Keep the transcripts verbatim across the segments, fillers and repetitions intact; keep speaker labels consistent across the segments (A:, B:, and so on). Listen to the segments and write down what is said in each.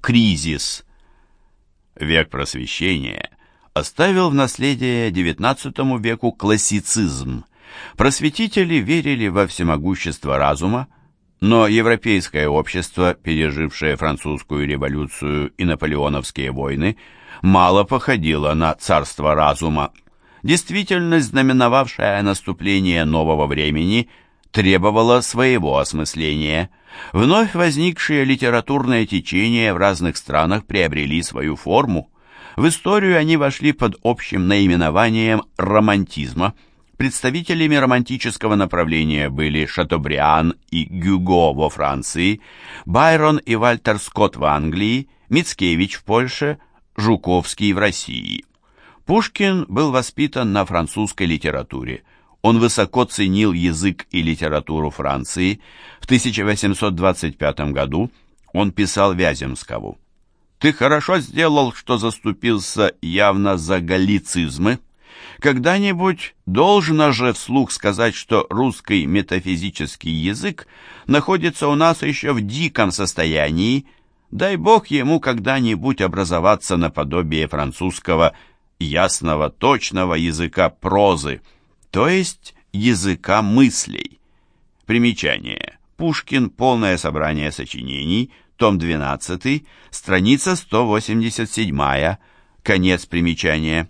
A: Кризис. Век Просвещения оставил в наследие девятнадцатому веку классицизм. Просветители верили во всемогущество разума, но европейское общество, пережившее французскую революцию и наполеоновские войны, мало походило на царство разума. Действительность, знаменовавшая наступление нового времени, требовала своего осмысления. Вновь возникшие литературные течения в разных странах приобрели свою форму. В историю они вошли под общим наименованием романтизма. Представителями романтического направления были Шатобриан и Гюго во Франции, Байрон и Вальтер Скотт в Англии, Мицкевич в Польше, Жуковский в России. Пушкин был воспитан на французской литературе. Он высоко ценил язык и литературу Франции. В тысяча восемьсот двадцать пятом году он писал Вяземскому: «Ты хорошо сделал, что заступился явно за галлицизмы. Когда-нибудь должно же вслух сказать, что русский метафизический язык находится у нас еще в диком состоянии. Дай Бог ему когда-нибудь образоваться наподобие французского ясного, точного языка прозы, то есть языка мыслей». Примечание. Пушкин. Полное собрание сочинений. Том двенадцатый. Страница сто восемьдесят семь. Конец примечания.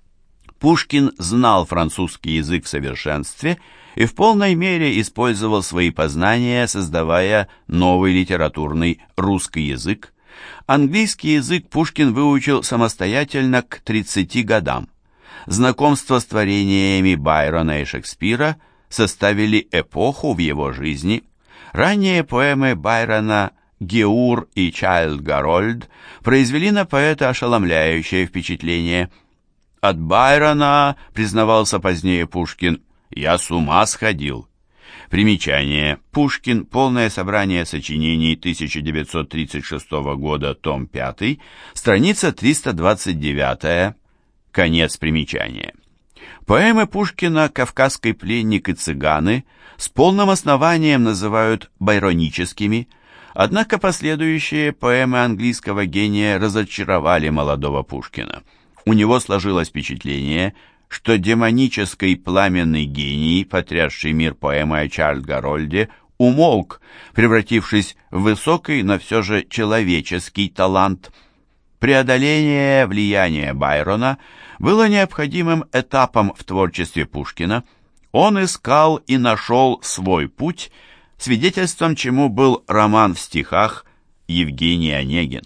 A: Пушкин знал французский язык в совершенстве и в полной мере использовал свои познания, создавая новый литературный русский язык. Английский язык Пушкин выучил самостоятельно к тридцати годам. Знакомство с творениями Байрона и Шекспира составили эпоху в его жизни. Ранние поэмы Байрона «Геур» и «Чайльд Гарольд» произвели на поэта ошеломляющее впечатление. «От Байрона, — признавался позднее Пушкин, — я с ума сходил». Примечание. Пушкин. Полное собрание сочинений тысяча девятьсот тридцать шестого года, том пятый, страница триста двадцать девять. Конец примечания. Поэмы Пушкина «Кавказский пленник» и «Цыганы» с полным основанием называют байроническими, однако последующие поэмы английского гения разочаровали молодого Пушкина. У него сложилось впечатление, что демонический пламенный гений, потрясший мир поэмой о Чайльд Гарольде, умолк, превратившись в высокий, но все же человеческий талант. Преодоление влияния Байрона было необходимым этапом в творчестве Пушкина. Он искал и нашел свой путь, свидетельством чему был роман в стихах «Евгений Онегин».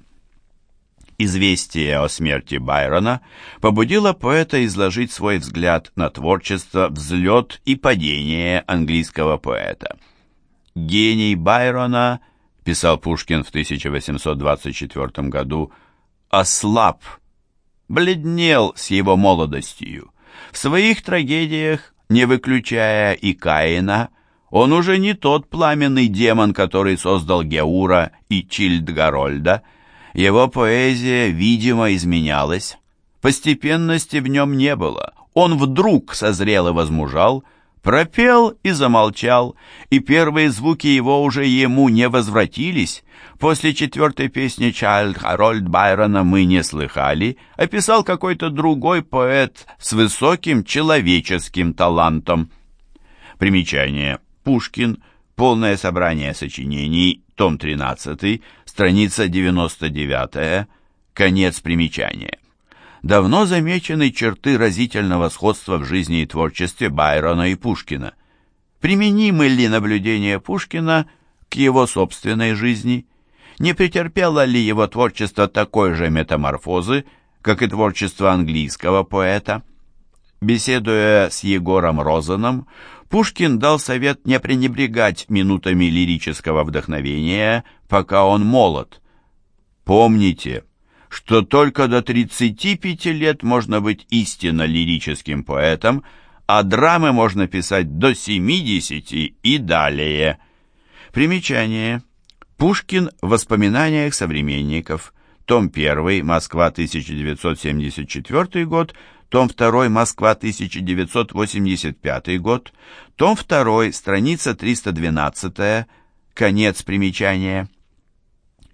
A: Известие о смерти Байрона побудило поэта изложить свой взгляд на творчество, взлет и падение английского поэта. «Гений Байрона, — писал Пушкин в тысяча восемьсот двадцать четвёртом году, — ослаб, бледнел с его молодостью. В своих трагедиях, не выключая и Каина, он уже не тот пламенный демон, который создал Геура и Чильд Гарольда. Его поэзия, видимо, изменялась. Постепенности в нем не было. Он вдруг созрел и возмужал, пропел и замолчал, и первые звуки его уже ему не возвратились. После четвертой песни «Чайльд Гарольд» Байрона мы не слыхали, описал какой-то другой поэт с высоким человеческим талантом». Примечание. Пушкин. Полное собрание сочинений. Том тринадцатый. Страница девяносто девять. Конец примечания. Давно замечены черты разительного сходства в жизни и творчестве Байрона и Пушкина. Применимы ли наблюдения Пушкина к его собственной жизни? Не претерпело ли его творчество такой же метаморфозы, как и творчество английского поэта? Беседуя с Егором Розаном, Пушкин дал совет не пренебрегать минутами лирического вдохновения, пока он молод. «Помните, что только до тридцати пяти лет можно быть истинно лирическим поэтом, а драмы можно писать до семидесяти и далее». Примечание. Пушкин в воспоминаниях современников. Том первый. Москва, тысяча девятьсот семьдесят четвёртый год. Том второй. Москва, тысяча девятьсот восемьдесят пятый год. Том второй. Страница триста двенадцать. Конец примечания.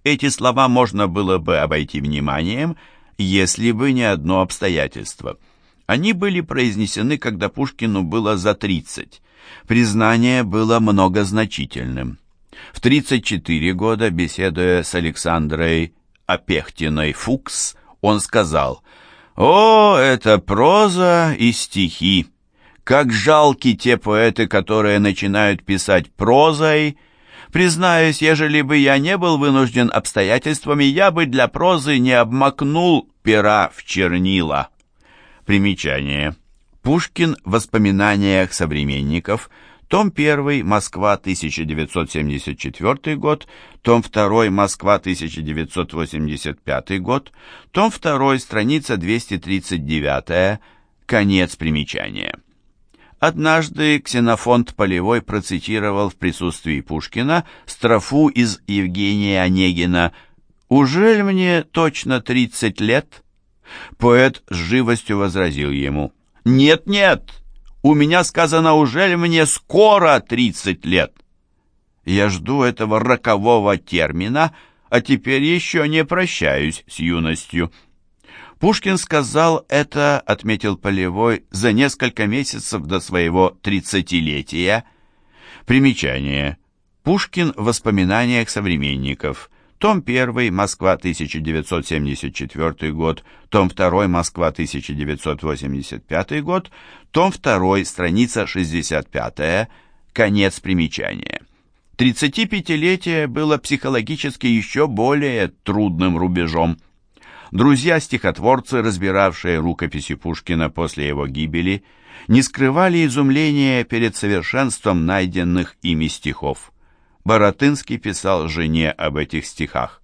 A: эти слова можно было бы обойти вниманием, если бы не одно обстоятельство. Они были произнесены, когда Пушкину было за тридцать. Признание было многозначительным. В тридцать четыре года, беседуя с Александрой Опехтиной-Фукс, он сказал: «О, это проза и стихи! Как жалки те поэты, которые начинают писать прозой! Признаюсь, ежели бы я не был вынужден обстоятельствами, я бы для прозы не обмакнул пера в чернила». Примечание. Пушкин в воспоминаниях современников, том один, Москва, тысяча девятьсот семьдесят четвёртый год, том два, Москва, тысяча девятьсот восемьдесят пятый год, том два, страница двести тридцать девять, конец примечания. Однажды Ксенофонт Полевой процитировал в присутствии Пушкина строфу из Евгения Онегина «Ужель мне точно тридцать лет?» Поэт с живостью возразил ему: «Нет-нет, у меня сказано, ужель мне скоро тридцать лет? Я жду этого рокового термина, а теперь еще не прощаюсь с юностью». Пушкин сказал это, отметил Полевой, за несколько месяцев до своего тридцатилетия. Примечание. Пушкин в воспоминаниях современников. Том один, Москва, тысяча девятьсот семьдесят четвёртый год, том два, Москва, тысяча девятьсот восемьдесят пятый год, том два, страница шестьдесят пять, конец примечания. Тридцатипятилетие было психологически еще более трудным рубежом. Друзья-стихотворцы, разбиравшие рукописи Пушкина после его гибели, не скрывали изумления перед совершенством найденных ими стихов. Баратынский писал жене об этих стихах: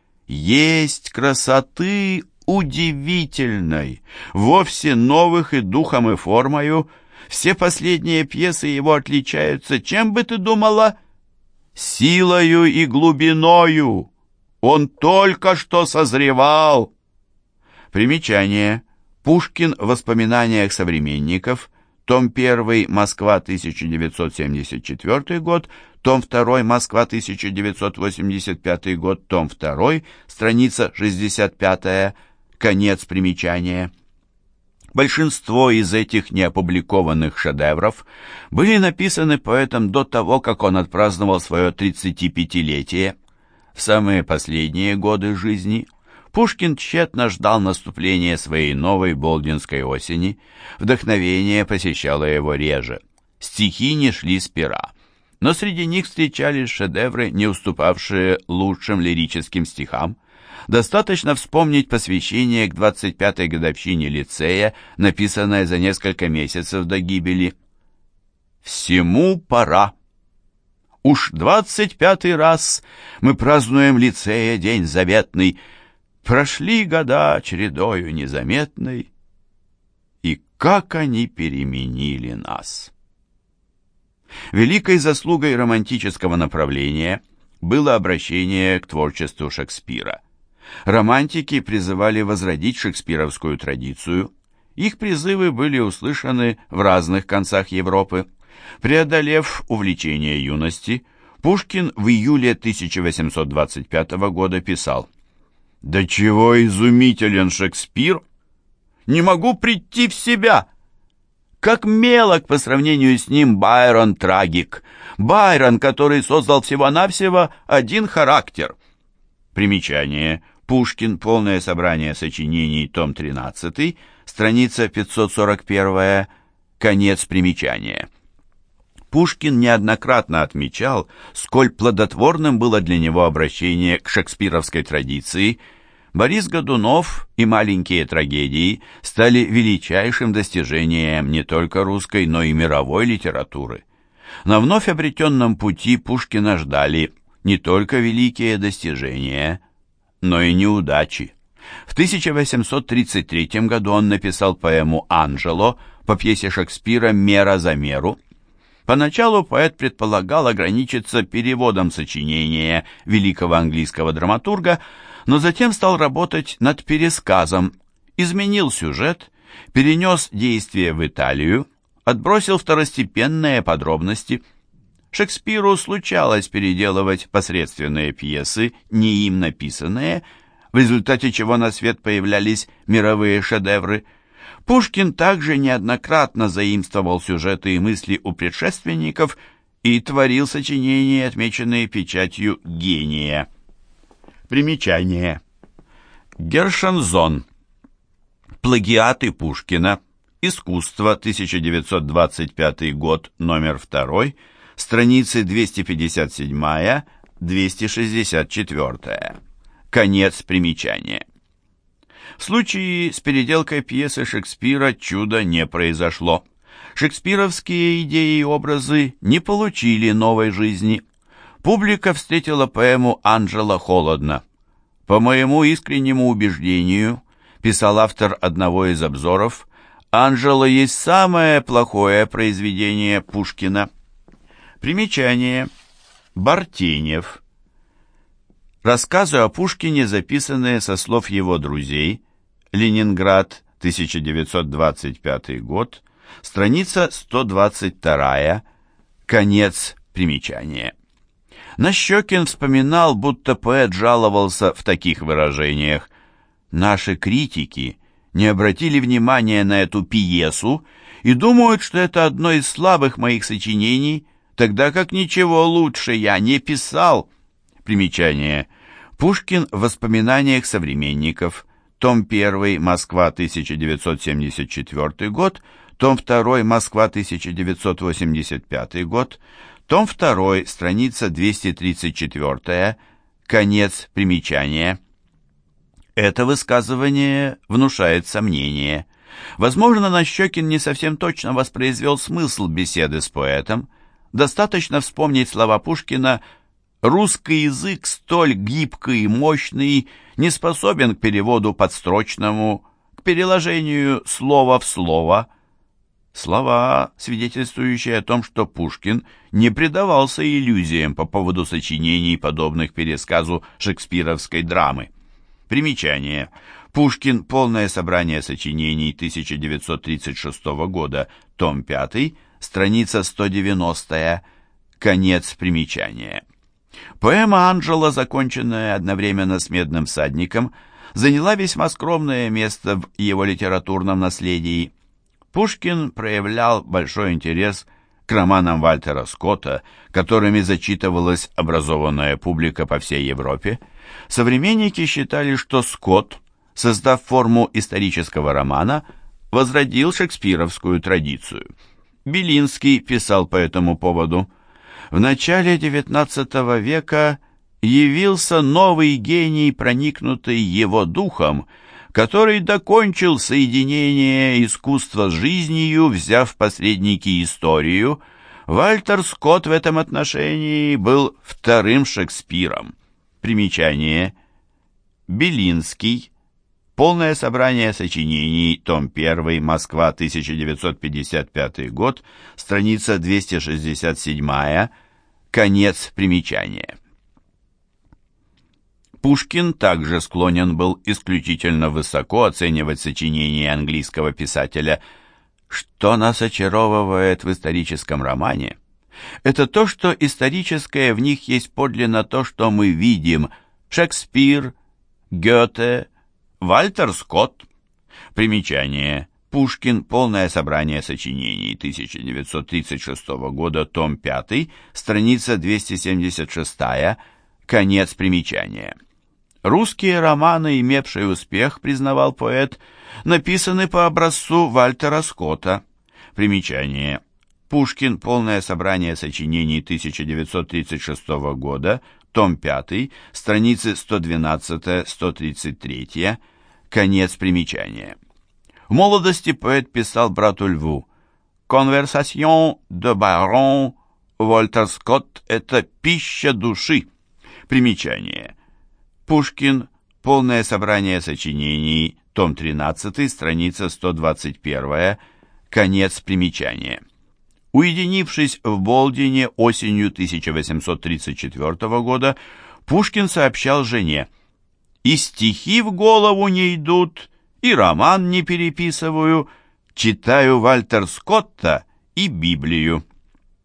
A: «Есть красоты удивительной, вовсе новых и духом, и формою. Все последние пьесы его отличаются, чем бы ты думала? Силою и глубиною. Он только что созревал». Примечание. Пушкин в воспоминаниях современников, том один, Москва, тысяча девятьсот семьдесят четвёртый год, том два, Москва, тысяча девятьсот восемьдесят пятый год, том два, страница шестьдесят пять, конец примечания. Большинство из этих неопубликованных шедевров были написаны поэтом до того, как он отпраздновал свое тридцатипятилетие. В самые последние годы жизни Пушкин тщетно ждал наступления своей новой болдинской осени, вдохновение посещало его реже, стихи не шли с пера, но среди них встречались шедевры, не уступавшие лучшим лирическим стихам. Достаточно вспомнить посвящение к двадцать пятой годовщине лицея, написанное за несколько месяцев до гибели. «Всему пора. Уж двадцать пятый раз мы празднуем лицея день заветный. Прошли года чередою незаметной, и как они переменили нас». Великой заслугой романтического направления было обращение к творчеству Шекспира. Романтики призывали возродить шекспировскую традицию. Их призывы были услышаны в разных концах Европы. Преодолев увлечение юности, Пушкин в июле тысяча восемьсот двадцать пятого года писал: «Да чего изумителен Шекспир! Не могу прийти в себя! Как мелок по сравнению с ним Байрон-трагик! Байрон, который создал всего-навсего один характер!» Примечание. Пушкин. Полное собрание сочинений. Том тринадцатый. Страница пятьсот сорок один. Конец примечания. Пушкин неоднократно отмечал, сколь плодотворным было для него обращение к шекспировской традиции. Борис Годунов и «Маленькие трагедии» стали величайшим достижением не только русской, но и мировой литературы. На вновь обретенном пути Пушкина ждали не только великие достижения, но и неудачи. В тысяча восемьсот тридцать третьем году он написал поэму «Анджело» по пьесе Шекспира «Мера за меру». Поначалу поэт предполагал ограничиться переводом сочинения великого английского драматурга, но затем стал работать над пересказом, изменил сюжет, перенес действие в Италию, отбросил второстепенные подробности. Шекспиру случалось переделывать посредственные пьесы, не им написанные, в результате чего на свет появлялись мировые шедевры. Пушкин также неоднократно заимствовал сюжеты и мысли у предшественников и творил сочинения, отмеченные печатью гения. Примечание. Гершензон. Плагиаты Пушкина. Искусство, тысяча девятьсот двадцать пятый год, номер два, страницы двести пятьдесят семь — двести шестьдесят четыре. Конец примечания. В случае с переделкой пьесы Шекспира чуда не произошло. Шекспировские идеи и образы не получили новой жизни. Публика встретила поэму Анджело холодно. По моему искреннему убеждению, писал автор одного из обзоров, Анджело есть самое плохое произведение Пушкина. Примечание. Бартенев. Рассказы о Пушкине, записанные со слов его друзей. Ленинград, тысяча девятьсот двадцать пятый год. Страница сто двадцать два. Конец примечания. Нащекин вспоминал, будто поэт жаловался в таких выражениях: «Наши критики не обратили внимания на эту пьесу и думают, что это одно из слабых моих сочинений, тогда как ничего лучше я не писал». Примечание. Пушкин в воспоминаниях современников. Том один, Москва, тысяча девятьсот семьдесят четвёртый год. Том два, Москва, тысяча девятьсот восемьдесят пятый год. Том два, страница двести тридцать четыре. Конец примечания. Это высказывание внушает сомнение. Возможно, Нащекин не совсем точно воспроизвел смысл беседы с поэтом. Достаточно вспомнить слова Пушкина: «Русский язык столь гибкий и мощный, не способен к переводу подстрочному, к переложению слова в слово». Слова, свидетельствующие о том, что Пушкин не предавался иллюзиям по поводу сочинений, подобных пересказу шекспировской драмы. Примечание. Пушкин. Полное собрание сочинений, тысяча девятьсот тридцать шестого года, том пять, страница сто девяностая. Конец примечания. Поэма Анджело, законченная одновременно с «Медным всадником», заняла весьма скромное место в его литературном наследии. Пушкин проявлял большой интерес к романам Вальтера Скотта, которыми зачитывалась образованная публика по всей Европе. Современники считали, что Скотт, создав форму исторического романа, возродил шекспировскую традицию. Белинский писал по этому поводу: «В начале девятнадцатого века явился новый гений, проникнутый его духом, который докончил соединение искусства с жизнью, взяв в посредники историю. Вальтер Скотт в этом отношении был вторым Шекспиром». Примечание. Белинский. Полное собрание сочинений, том один, Москва, тысяча девятьсот пятьдесят пятый год, страница двести шестьдесят семь. Конец примечания. Пушкин также склонен был исключительно высоко оценивать сочинения английского писателя. Что нас очаровывает в историческом романе, это то, что историческое в них есть подлинно то, что мы видим: Шекспир, Гёте, Вальтер Скотт. Примечание. Пушкин. Полное собрание сочинений, тысяча девятьсот тридцать шестого года, том пять, страница двести семьдесят шесть. Конец примечания. Русские романы, имевшие успех, признавал поэт, написаны по образцу Вальтера Скотта. Примечание. Пушкин. Полное собрание сочинений, тысяча девятьсот тридцать шестого года, том пять, страницы сто двенадцать — сто тридцать три. Конец примечания. В молодости поэт писал брату Льву: «Конверсасьон де барон, Вальтер Скотт — это пища души». Примечание. Пушкин. Полное собрание сочинений, том тринадцать, страница сто двадцать один. Конец примечания. Уединившись в Болдине осенью тысяча восемьсот тридцать четвёртого года, Пушкин сообщал жене: «И стихи в голову не идут, и роман не переписываю, читаю Вальтер Скотта и Библию».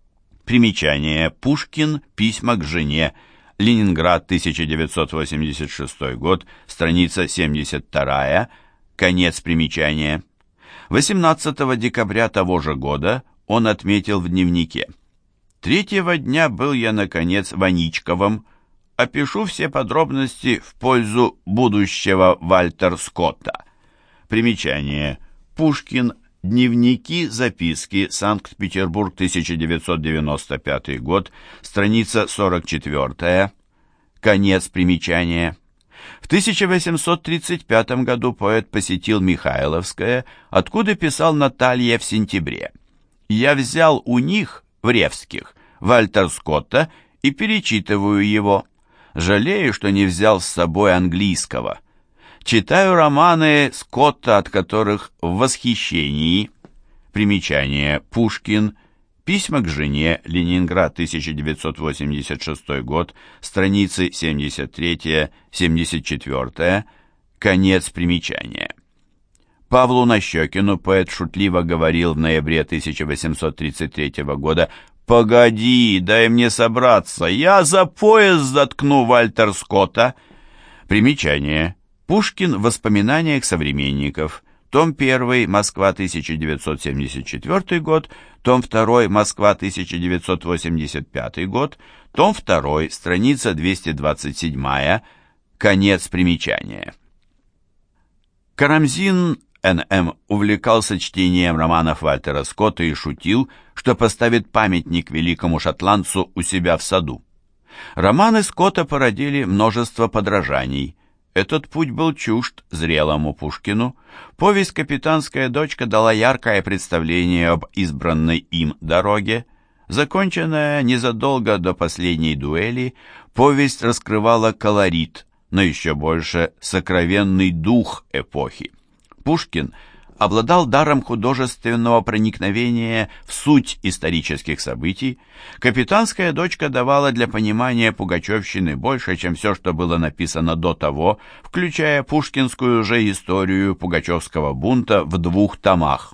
A: Примечание. Пушкин. Письма к жене. Ленинград, тысяча девятьсот восемьдесят шестой год, страница семьдесят вторая. Конец примечания. восемнадцатого декабря того же года он отметил в дневнике: «Третьего дня был я, наконец, в Аничковом. Опишу все подробности в пользу будущего Вальтер Скотта». Примечание. Пушкин. Дневники, записки. Санкт-Петербург, тысяча девятьсот девяносто пятый год, страница сорок четвёртая. Конец примечания. В тысяча восемьсот тридцать пятом году поэт посетил Михайловское, откуда писал Наталье в сентябре: «Я взял у них, в Ревских, Вальтер Скотта и перечитываю его. Жалею, что не взял с собой английского. Читаю романы Скотта, от которых в восхищении». Примечание. Пушкин. Письма к жене. Ленинград, тысяча девятьсот восемьдесят шестой год, страницы семьдесят третья — семьдесят четвёртая. Конец примечания. Павлу Нащекину поэт шутливо говорил в ноябре тысяча восемьсот тридцать третьего года: «Погоди, дай мне собраться, я за пояс заткну Вальтер Скотта». Примечание. Пушкин в воспоминаниях современников. Том один. Москва, тысяча девятьсот семьдесят четвёртый год. Том два. Москва, тысяча девятьсот восемьдесят пятый год. Том два. Страница двести двадцать седьмая. Конец примечания. Карамзин Н М увлекался чтением романов Вальтера Скотта и шутил, что поставит памятник великому шотландцу у себя в саду. Романы Скотта породили множество подражаний. Этот путь был чужд зрелому Пушкину. Повесть «Капитанская дочка» дала яркое представление об избранной им дороге. Законченная незадолго до последней дуэли, повесть раскрывала колорит, но еще больше сокровенный дух эпохи. Пушкин обладал даром художественного проникновения в суть исторических событий. «Капитанская дочка» давала для понимания пугачевщины больше, чем все, что было написано до того, включая пушкинскую же историю пугачевского бунта в двух томах.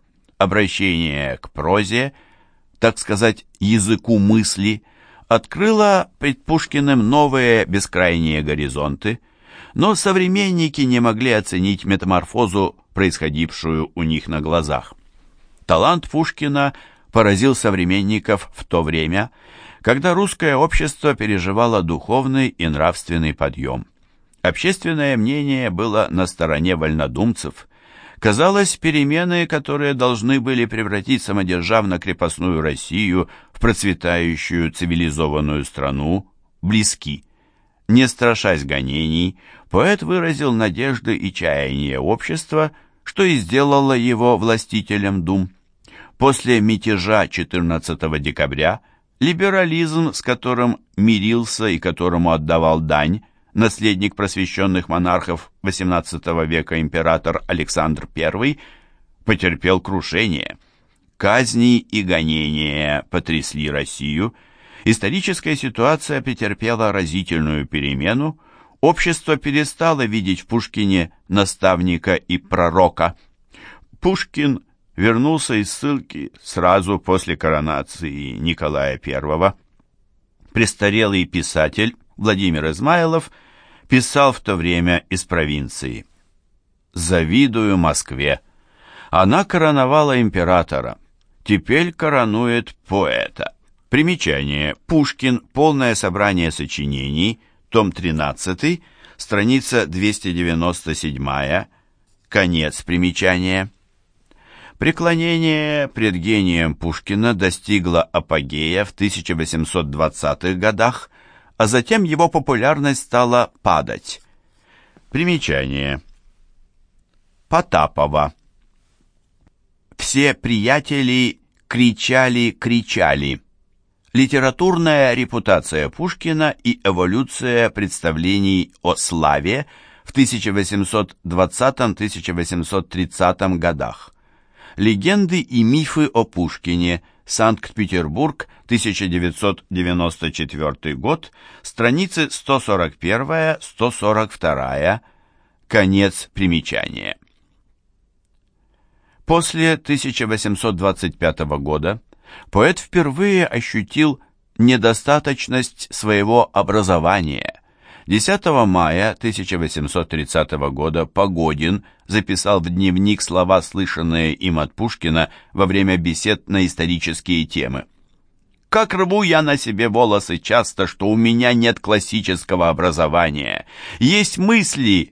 A: Обращение к прозе, так сказать, языку мысли, открыло пред Пушкиным новые бескрайние горизонты, но современники не могли оценить метаморфозу, происходившую у них на глазах. Талант Пушкина поразил современников в то время, когда русское общество переживало духовный и нравственный подъем. Общественное мнение было на стороне вольнодумцев. Казалось, перемены, которые должны были превратить самодержавно-крепостную Россию в процветающую цивилизованную страну, близки. Не страшась гонений, поэт выразил надежды и чаяния общества, что и сделало его властителем дум. После мятежа четырнадцатого декабря либерализм, с которым мирился и которому отдавал дань наследник просвещенных монархов восемнадцатого века император Александр Первый, потерпел крушение. Казни и гонения потрясли Россию. Историческая ситуация претерпела разительную перемену. Общество перестало видеть в Пушкине наставника и пророка. Пушкин вернулся из ссылки сразу после коронации Николая Первого. Престарелый писатель Владимир Измайлов писал в то время из провинции: «Завидую Москве. Она короновала императора. Теперь коронует поэта». Примечание. Пушкин. Полное собрание сочинений. Том тринадцатый. Страница двести девяносто седьмая. Конец примечания. Преклонение пред гением Пушкина достигло апогея в тысяча восемьсот двадцатых годах, а затем его популярность стала падать. Примечание. Потапова. Все приятели кричали-кричали. Литературная репутация Пушкина и эволюция представлений о славе в тысяча восемьсот двадцатом — тысяча восемьсот тридцатом годах. Легенды и мифы о Пушкине. Санкт-Петербург, тысяча девятьсот девяносто четвёртый год, страницы сто сорок один — сто сорок два. Конец примечания. После тысяча восемьсот двадцать пятого года Поэт впервые ощутил недостаточность своего образования. десятого мая тысяча восемьсот тридцатого года Погодин записал в дневник слова, слышанные им от Пушкина во время бесед на исторические темы. «Как рву я на себе волосы часто, что у меня нет классического образования. Есть мысли,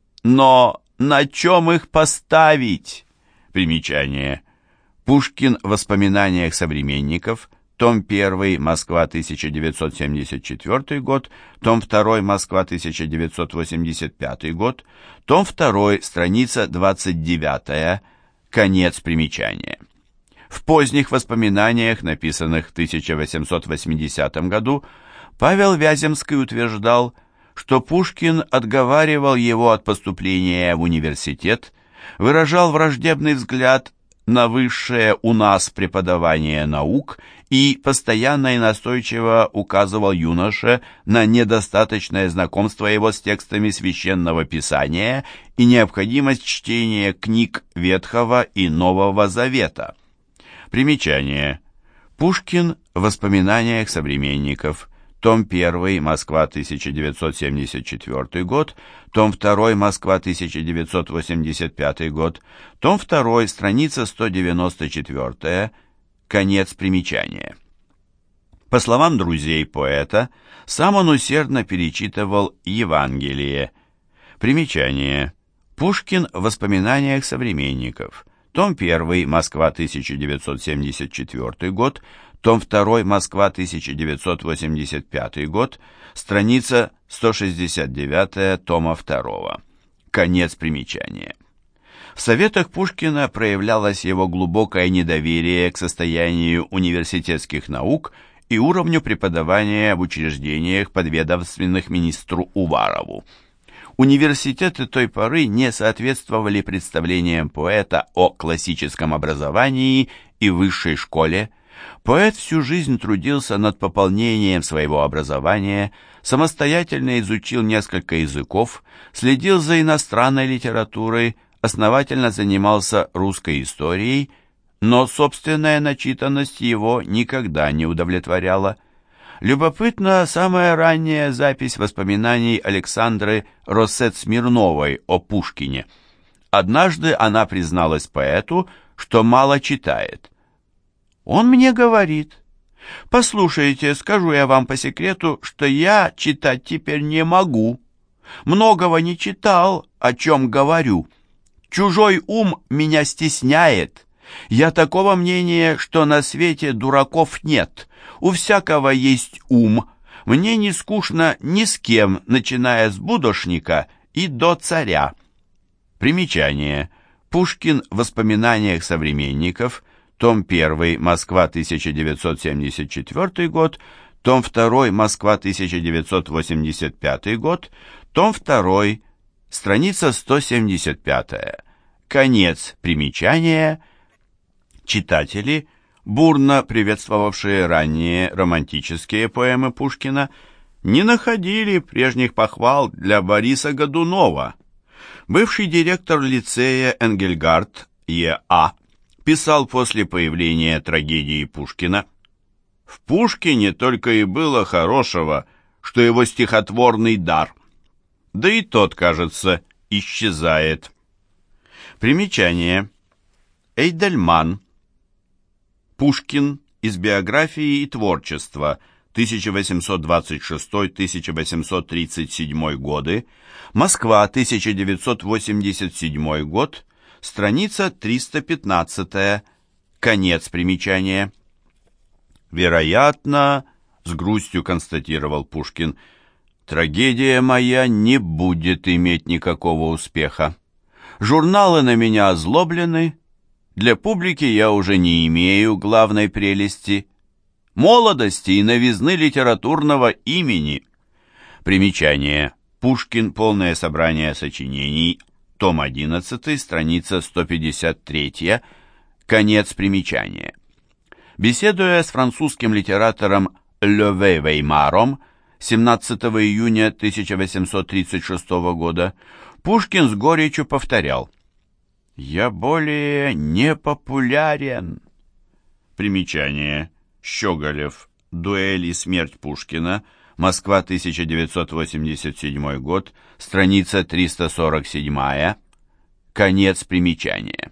A: но на чем их поставить?» Примечание. Пушкин в воспоминаниях современников, том один, Москва, тысяча девятьсот семьдесят четвёртый год, том два, Москва, тысяча девятьсот восемьдесят пятый год, том два, страница двадцать девятая, конец примечания. В поздних воспоминаниях, написанных в тысяча восемьсот восьмидесятом году, Павел Вяземский утверждал, что Пушкин отговаривал его от поступления в университет, выражал враждебный взгляд на высшее у нас преподавание наук и постоянно и настойчиво указывал юноше на недостаточное знакомство его с текстами священного писания и необходимость чтения книг Ветхого и Нового Завета. Примечание. Пушкин в воспоминаниях современников. Том один, Москва, тысяча девятьсот семьдесят четвёртый год, том два, Москва, тысяча девятьсот восемьдесят пятый год, том два, страница сто девяносто четвёртая, конец примечания. По словам друзей поэта, сам он усердно перечитывал Евангелие. Примечание. Пушкин в воспоминаниях современников. Том один, Москва, тысяча девятьсот семьдесят четвёртый год, том два, Москва, тысяча девятьсот восемьдесят пятый год, страница сто шестьдесят девятая, тома два. Конец примечания. В советах Пушкина проявлялось его глубокое недоверие к состоянию университетских наук и уровню преподавания в учреждениях, подведомственных министру Уварову. Университеты той поры не соответствовали представлениям поэта о классическом образовании и высшей школе. Поэт всю жизнь трудился над пополнением своего образования, самостоятельно изучил несколько языков, следил за иностранной литературой, основательно занимался русской историей, но собственная начитанность его никогда не удовлетворяла. Любопытна самая ранняя запись воспоминаний Александры Россет-Смирновой о Пушкине. Однажды она призналась поэту, что мало читает. «Он мне говорит: послушайте, скажу я вам по секрету, что я читать теперь не могу. Многого не читал, о чем говорю. Чужой ум меня стесняет. Я такого мнения, что на свете дураков нет. У всякого есть ум. Мне не скучно ни с кем, начиная с будошника и до царя». Примечание. Пушкин в воспоминаниях современников, том один, Москва, тысяча девятьсот семьдесят четвёртый год, том два, Москва, тысяча девятьсот восемьдесят пятый год, том два, страница сто семьдесят пятая. Конец примечания. Читатели, бурно приветствовавшие ранние романтические поэмы Пушкина, не находили прежних похвал для Бориса Годунова. Бывший директор лицея Энгельгард Е А писал после появления трагедии Пушкина: «В Пушкине только и было хорошего, что его стихотворный дар. Да и тот, кажется, исчезает». Примечание. Эйдельман. Пушкин из биографии и творчества, тысяча восемьсот двадцать шестой — тысяча восемьсот тридцать седьмой годы, Москва, тысяча девятьсот восемьдесят седьмой год, страница триста пятнадцатая, конец примечания. «Вероятно, — с грустью констатировал Пушкин, — трагедия моя не будет иметь никакого успеха. Журналы на меня озлоблены, для публики я уже не имею главной прелести — молодости и новизны литературного имени». Примечание. Пушкин. Полное собрание сочинений. Том одиннадцатый, страница сто пятьдесят третья. Конец примечания. Беседуя с французским литератором Леве Веймаром семнадцатого июня тысяча восемьсот тридцать шестого года, Пушкин с горечью повторял: «Я более не популярен». Примечание. Щеголев. Дуэль и смерть Пушкина. Москва, тысяча девятьсот восемьдесят седьмой год. Страница триста сорок семь. Конец примечания.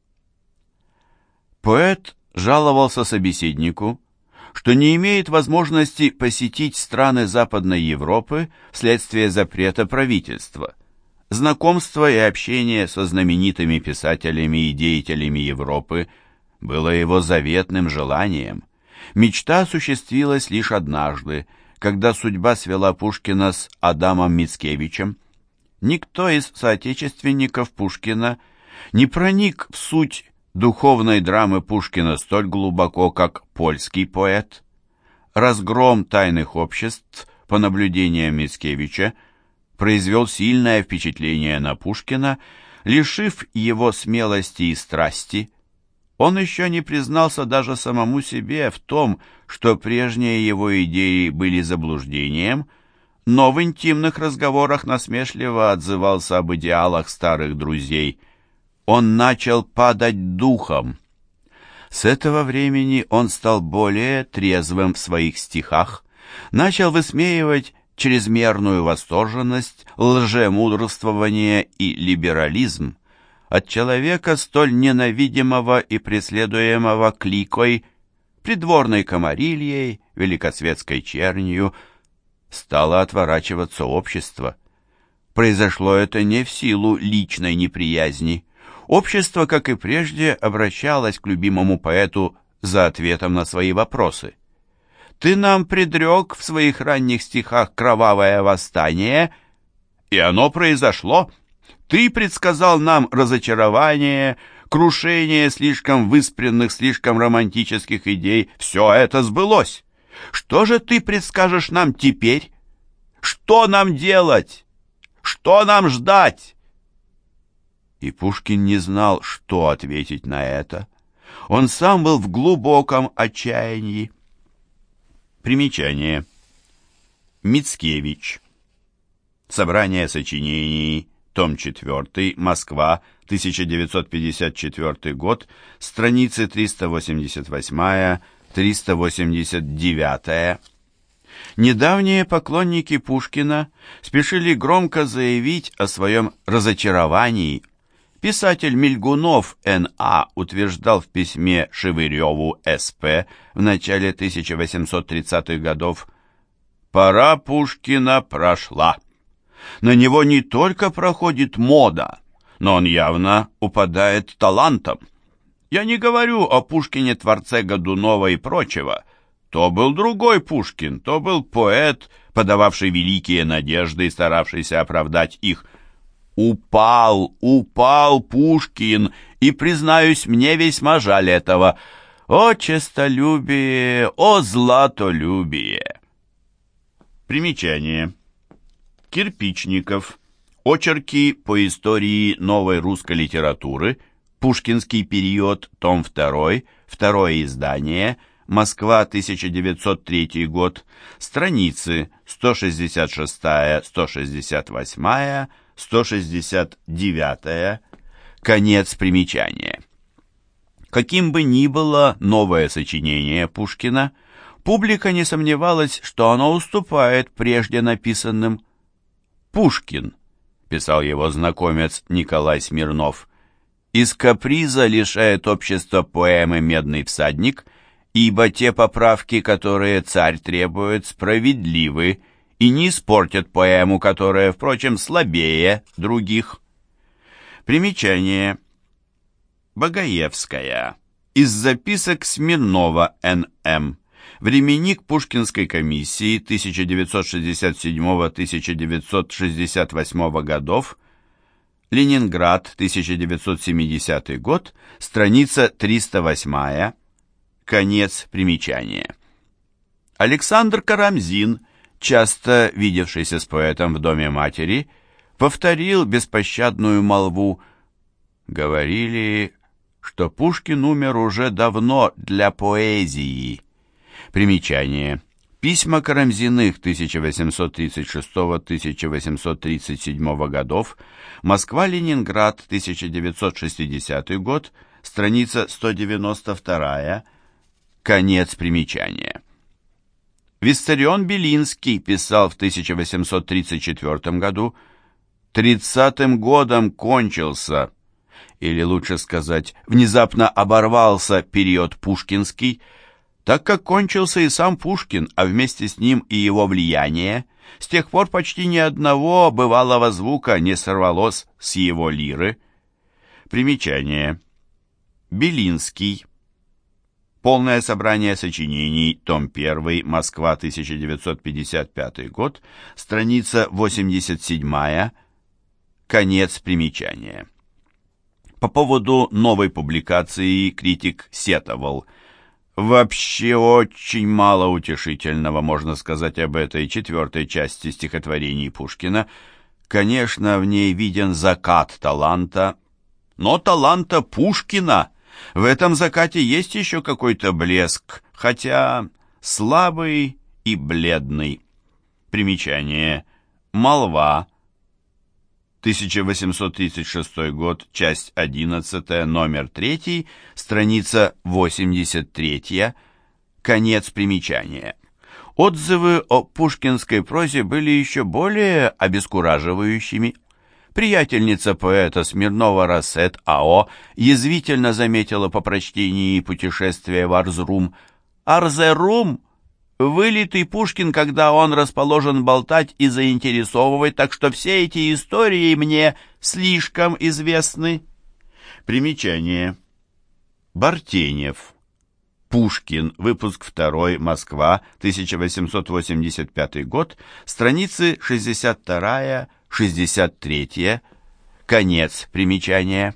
A: Поэт жаловался собеседнику, что не имеет возможности посетить страны Западной Европы вследствие запрета правительства. Знакомство и общение со знаменитыми писателями и деятелями Европы было его заветным желанием. Мечта осуществилась лишь однажды, когда судьба свела Пушкина с Адамом Мицкевичем. Никто из соотечественников Пушкина не проник в суть духовной драмы Пушкина столь глубоко, как польский поэт. Разгром тайных обществ, по наблюдениям Мицкевича, произвел сильное впечатление на Пушкина, лишив его смелости и страсти. Он еще не признался даже самому себе в том, что прежние его идеи были заблуждением, но в интимных разговорах насмешливо отзывался об идеалах старых друзей. Он начал падать духом. С этого времени он стал более трезвым в своих стихах, начал высмеивать чрезмерную восторженность, лжемудрствование и либерализм. От человека, столь ненавидимого и преследуемого кликой, придворной комарильей, великосветской чернью, стало отворачиваться общество. Произошло это не в силу личной неприязни. Общество, как и прежде, обращалось к любимому поэту за ответом на свои вопросы. «Ты нам предрек в своих ранних стихах кровавое восстание, и оно произошло. Ты предсказал нам разочарование, крушение слишком выспренных, слишком романтических идей. Все это сбылось. Что же ты предскажешь нам теперь? Что нам делать? Что нам ждать?» И Пушкин не знал, что ответить на это. Он сам был в глубоком отчаянии. Примечание. Мицкевич. Собрание сочинений. Том четвёртый. Москва. тысяча девятьсот пятьдесят четвёртый год. Страницы триста восемьдесят восемь — триста восемьдесят девять. Недавние поклонники Пушкина спешили громко заявить о своем разочаровании. Писатель Мильгунов Н А утверждал в письме Шевыреву С П в начале тысяча восемьсот тридцатых годов: «Пора Пушкина прошла. На него не только проходит мода, но он явно упадает талантом. Я не говорю о Пушкине, творце Годунова и прочего. То был другой Пушкин, то был поэт, подававший великие надежды и старавшийся оправдать их. Упал, упал Пушкин, и, признаюсь, мне весьма жаль этого. О честолюбие, о златолюбие!» Примечание. Кирпичников. Очерки по истории новой русской литературы. Пушкинский период. Том два. Второе издание. Москва, тысяча девятьсот третий год. Страницы сто шестьдесят шесть — сто шестьдесят восемь, сто шестьдесят девять. Конец примечания. Каким бы ни было новое сочинение Пушкина, публика не сомневалась, что оно уступает прежде написанным. «Пушкин», — писал его знакомец Николай Смирнов, «из каприза лишает общества поэмы «Медный всадник», ибо те поправки, которые царь требует, справедливы и не испортят поэму, которая, впрочем, слабее других». Примечание. Багаевская. Из записок Смирнова Н М Временник Пушкинской комиссии тысяча девятьсот шестьдесят седьмого — тысяча девятьсот шестьдесят восьмого годов. Ленинград, тысяча девятьсот семидесятый год. Страница триста восемь. Конец примечания. Александр Карамзин, часто видевшийся с поэтом в доме матери, повторил беспощадную молву. Говорили, что Пушкин умер уже давно для поэзии. Примечание. Письма Карамзиных тысяча восемьсот тридцать шестого — тысяча восемьсот тридцать седьмого годов. Москва-Ленинград, тысяча девятьсот шестидесятый год. Страница сто девяносто два. Конец примечания. Виссарион Белинский писал в тысяча восемьсот тридцать четвёртом году: «Тридцатым годом кончился, или лучше сказать, внезапно оборвался период пушкинский, так как кончился и сам Пушкин, а вместе с ним и его влияние. С тех пор почти ни одного бывалого звука не сорвалось с его лиры». Примечание. Белинский. Полное собрание сочинений, том один, Москва, тысяча девятьсот пятьдесят пятый год, страница восемьдесят семь, конец примечания. По поводу новой публикации критик сетовал: «Вообще очень мало утешительного можно сказать об этой четвертой части стихотворений Пушкина. Конечно, в ней виден закат таланта, но таланта Пушкина в этом закате есть еще какой-то блеск, хотя слабый и бледный». Примечание. Молва. тысяча восемьсот тридцать шестой год, часть одиннадцатая, номер три, страница восемьдесят три, конец примечания. Отзывы о пушкинской прозе были еще более обескураживающими. Приятельница поэта Смирнова Рассет А.О. язвительно заметила по прочтении «Путешествия в Арзрум»: «Арзерум — вылитый Пушкин, когда он расположен болтать и заинтересовывать, так что все эти истории мне слишком известны». Примечание. Бартенев. Пушкин. Выпуск два. Москва. тысяча восемьсот восемьдесят пятый год. Страницы шестьдесят два шестьдесят три. Конец примечания.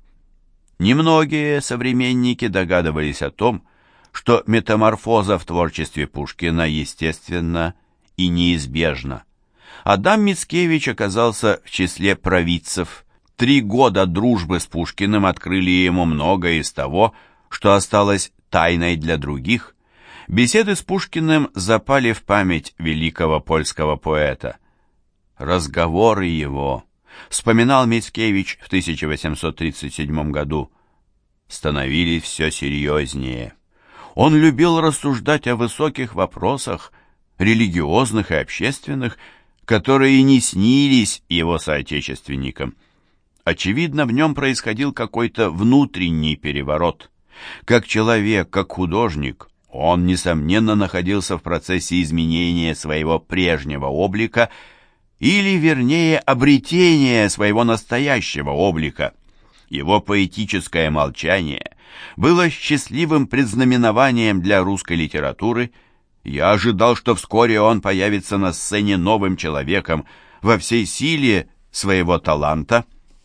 A: Немногие современники догадывались о том, что метаморфоза в творчестве Пушкина естественна и неизбежна. Адам Мицкевич оказался в числе провидцев. Три года дружбы с Пушкиным открыли ему многое из того, что осталось тайной для других. Беседы с Пушкиным запали в память великого польского поэта. Разговоры его, вспоминал Мицкевич в тысяча восемьсот тридцать седьмом году, становились все серьезнее. Он любил рассуждать о высоких вопросах, религиозных и общественных, которые и не снились его соотечественникам. Очевидно, в нем происходил какой-то внутренний переворот. Как человек, как художник, он, несомненно, находился в процессе изменения своего прежнего облика, или, вернее, обретения своего настоящего облика. Его поэтическое молчание было счастливым предзнаменованием для русской литературы. Я ожидал, что вскоре он появится на сцене новым человеком во всей силе своего таланта.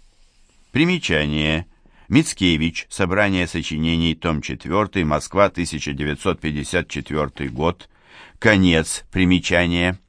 A: Примечание. Мицкевич. Собрание сочинений, том четыре, Москва, тысяча девятьсот пятьдесят четвёртый год. Конец примечания.